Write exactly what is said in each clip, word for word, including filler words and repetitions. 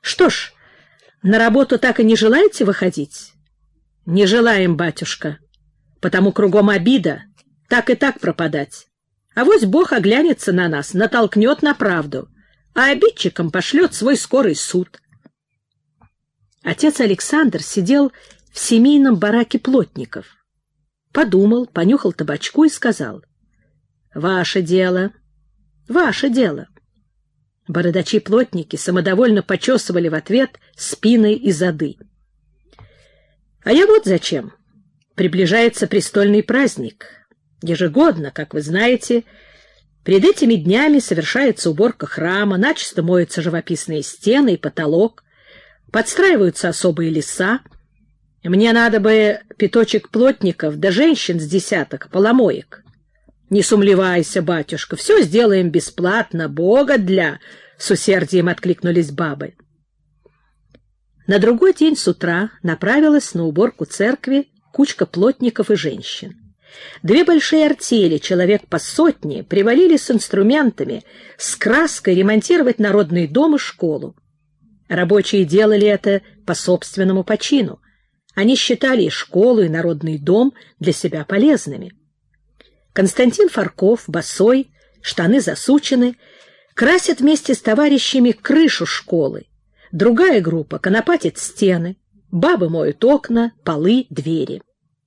Что ж, на работу так и не желаете выходить? Не желаем, батюшка, потому кругом обида, так и так пропадать. Авось Бог оглянется на нас, натолкнет на правду, а обидчикам пошлет свой скорый суд. Отец Александр сидел в семейном бараке плотников. Подумал, понюхал табачку и сказал: «Ваше дело, ваше дело». Бородачи-плотники самодовольно почесывали в ответ спины и зады. А я вот зачем. Приближается престольный праздник. Ежегодно, как вы знаете, перед этими днями совершается уборка храма, начисто моются живописные стены и потолок, подстраиваются особые леса. Мне надо бы пяточек плотников да женщин с десяток поломоек. Не сумлевайся, батюшка, все сделаем бесплатно, Бога для, — с усердием откликнулись бабы. На другой день с утра направилась на уборку церкви кучка плотников и женщин. Две большие артели, человек по сотне, привалили с инструментами, с краской ремонтировать народный дом и школу. Рабочие делали это по собственному почину. Они считали и школу, и народный дом для себя полезными. Константин Фарков, босой, штаны засучены, красит вместе с товарищами крышу школы. Другая группа конопатит стены, бабы моют окна, полы, двери.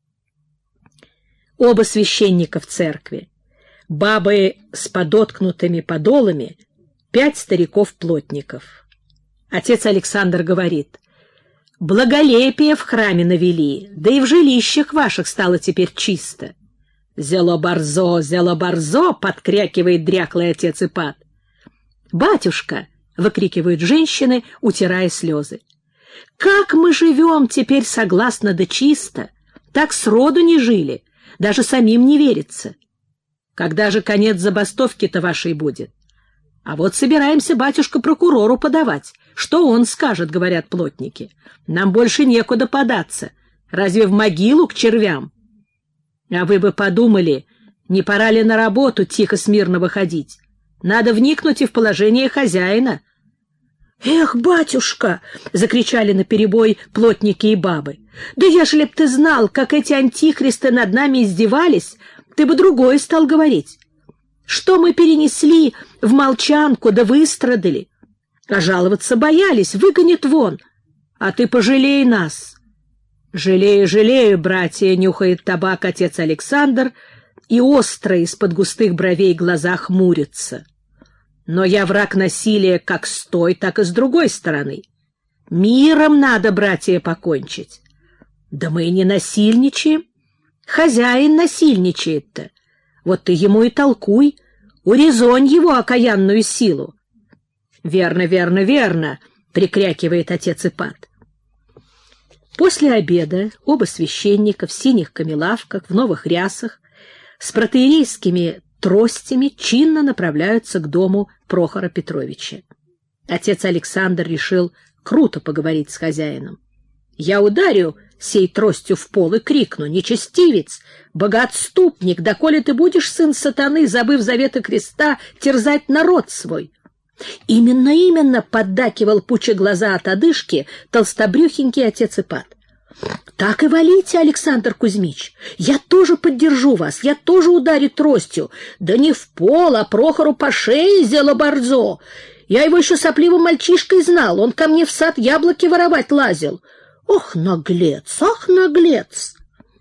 Оба священника в церкви, бабы с подоткнутыми подолами, пять стариков-плотников. Отец Александр говорит: «Благолепие в храме навели, да и в жилищах ваших стало теперь чисто». «Зело борзо, зело борзо!» — подкрякивает дряклый отец Ипат. «Батюшка!» — выкрикивают женщины, утирая слезы. «Как мы живем теперь согласно да чисто! Так сроду не жили, даже самим не верится. Когда же конец забастовки-то вашей будет? А вот собираемся, батюшка, прокурору подавать. Что он скажет, — говорят плотники. Нам больше некуда податься. Разве в могилу к червям? А вы бы подумали, не пора ли на работу тихо смирно выходить? Надо вникнуть и в положение хозяина». «Эх, батюшка!» — закричали наперебой плотники и бабы. «Да ежели б ты знал, как эти антихристы над нами издевались, ты бы другое стал говорить. Что мы перенесли в молчанку да выстрадали? А жаловаться боялись, выгонят вон. А ты пожалей нас». «Жалею, жалею, братья», — нюхает табак отец Александр, и остро из-под густых бровей глаза хмурятся. «Но я враг насилия как с той, так и с другой стороны. Миром надо, братья, покончить». «Да мы и не насильничаем. Хозяин насильничает-то. Вот ты ему и толкуй, урезонь его окаянную силу». «Верно, верно, верно», — прикрякивает отец Ипат. После обеда оба священника в синих камелавках, в новых рясах, с протоиерейскими тростями чинно направляются к дому Прохора Петровича. Отец Александр решил круто поговорить с хозяином. «Я ударю сей тростью в пол и крикну: нечестивец, богоотступник, доколе ты будешь, сын сатаны, забыв заветы креста, терзать народ свой?» «Именно, именно!» — поддакивал, пуча глаза от одышки, толстобрюхенький отец Ипат. «Так и валите, Александр Кузьмич! Я тоже поддержу вас, я тоже ударю тростью. Да не в пол, а Прохору по шее, зело борзо! Я его еще сопливым мальчишкой знал, он ко мне в сад яблоки воровать лазил. Ох, наглец, ах, наглец!»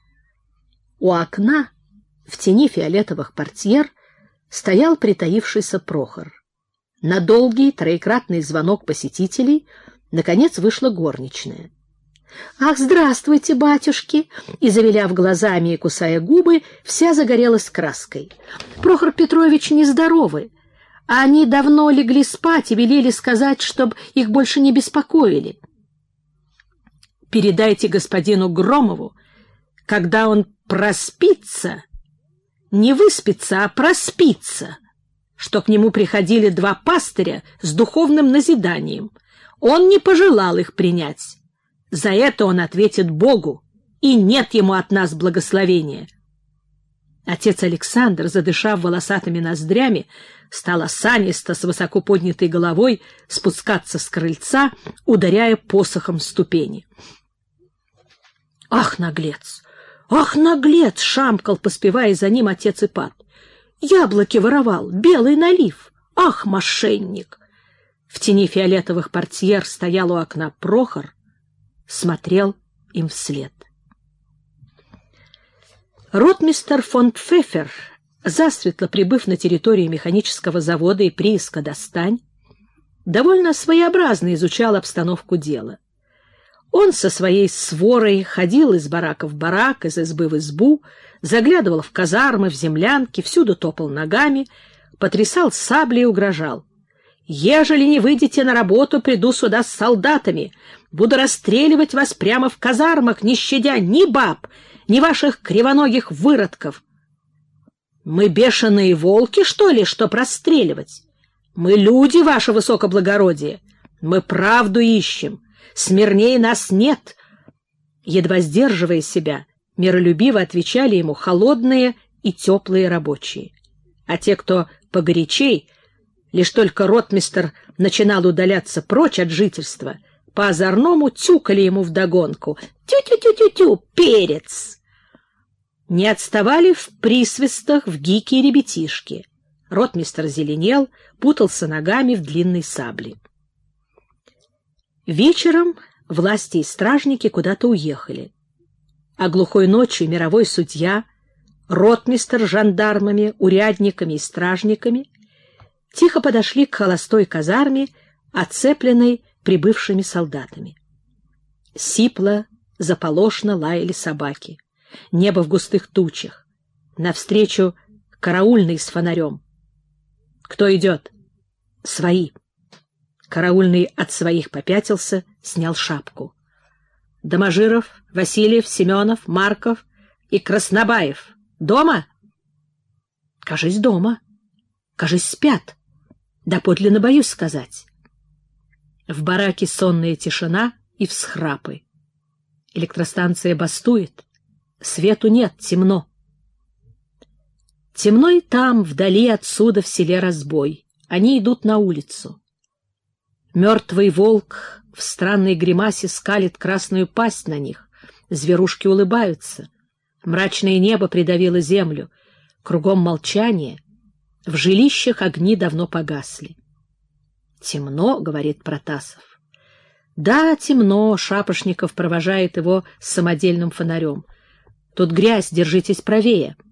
У окна, в тени фиолетовых портьер, стоял притаившийся Прохор. На долгий троекратный звонок посетителей наконец вышла горничная. «Ах, здравствуйте, батюшки!» И, завиляв глазами и кусая губы, вся загорелась краской. «Прохор Петрович нездоровы, а они давно легли спать и велели сказать, чтоб их больше не беспокоили». «Передайте господину Громову, когда он проспится, не выспится, а проспится, что к нему приходили два пастыря с духовным назиданием. Он не пожелал их принять. За это он ответит Богу, и нет ему от нас благословения». Отец Александр, задышав волосатыми ноздрями, стал осанисто с высоко поднятой головой спускаться с крыльца, ударяя посохом ступени. «Ах, наглец! Ах, наглец!» — шамкал, поспевая за ним отец Ипат. «Яблоки воровал, белый налив! Ах, мошенник!» В тени фиолетовых портьер стоял у окна Прохор, смотрел им вслед. Ротмистр фон Пфеффер, засветло прибыв на территорию механического завода и прииска «Достань», довольно своеобразно изучал обстановку дела. Он со своей сворой ходил из барака в барак, из избы в избу, заглядывал в казармы, в землянки, всюду топал ногами, потрясал саблей и угрожал. «Ежели не выйдете на работу, приду сюда с солдатами. Буду расстреливать вас прямо в казармах, не щадя ни баб, ни ваших кривоногих выродков. Мы бешеные волки, что ли, чтоб расстреливать? Мы люди, ваше высокоблагородие. Мы правду ищем. Смирнее нас нет». Едва сдерживая себя, миролюбиво отвечали ему холодные и теплые рабочие. А те, кто погорячей, лишь только ротмистр начинал удаляться прочь от жительства, по-озорному тюкали ему вдогонку: «Тю-тю-тю-тю-тю, перец!» Не отставали в присвистах в гики и ребятишки. Ротмистр зеленел, путался ногами в длинной сабле. Вечером власти и стражники куда-то уехали, а глухой ночью мировой судья, ротмистр с жандармами, урядниками и стражниками тихо подошли к холостой казарме, оцепленной прибывшими солдатами. Сипло, заполошно лаяли собаки. Небо в густых тучах. Навстречу караульный с фонарем. «Кто идет?» «Свои». Караульный от своих попятился, снял шапку. «Доможиров, Васильев, Семенов, Марков и Краснобаев дома?» «Кажись, дома. Кажись, спят. Доподлинно боюсь сказать». В бараке сонная тишина и всхрапы. Электростанция бастует. Свету нет, темно. Темно и там, вдали отсюда, в селе разбой. Они идут на улицу. Мертвый волк в странной гримасе скалит красную пасть на них. Зверушки улыбаются. Мрачное небо придавило землю. Кругом молчание. В жилищах огни давно погасли. «Темно», — говорит Протасов. «Да, темно», — Шапошников провожает его с самодельным фонарем. «Тут грязь, держитесь правее».